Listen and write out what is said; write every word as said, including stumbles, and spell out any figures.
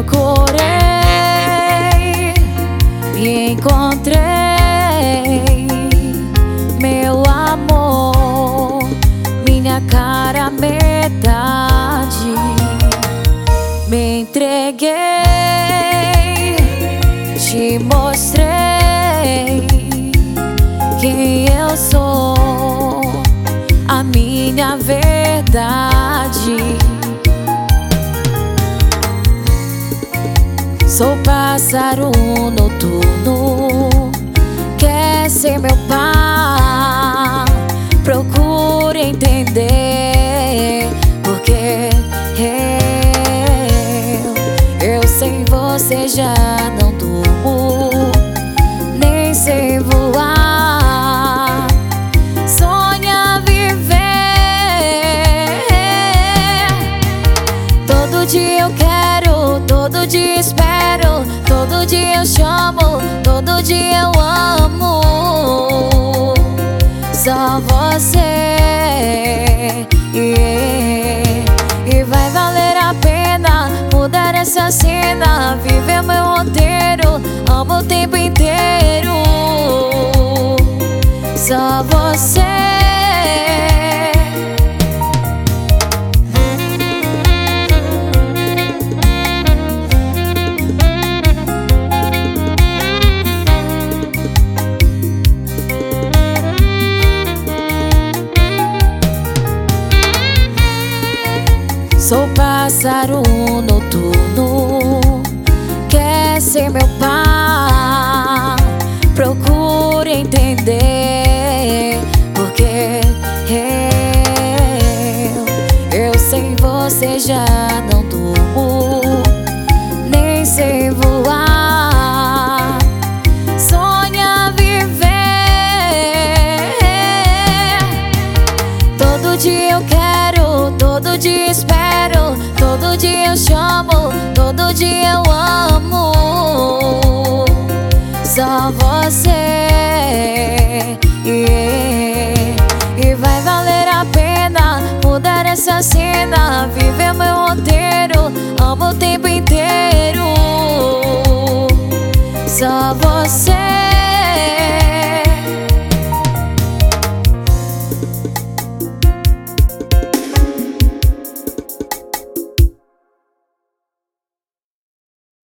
procurei e encontrei meu amor, minha cara metade. Me entreguei, te mostrei quem eu sou, a minha verdade. Sou pássaro noturno, quer ser meu par. Procure entender, porque eu, eu sem você já não durmo, nem sei voar. Sonha viver, todo dia eu quero, todo dia espero, todo dia eu chamo, todo dia eu amo. Só você, yeah. E vai valer a pena mudar essa cena, viver meu roteiro, amo o tempo inteiro. Só você. Sou pássaro noturno, quer ser meu par. Procure entender, porque eu, eu sem você já não durmo, nem sei voar. Sonha viver, todo dia eu quero, todo dia espero, todo dia eu chamo, todo dia eu amo. Só você, yeah. E vai valer a pena mudar essa cena, viver meu roteiro, amo o tempo inteiro.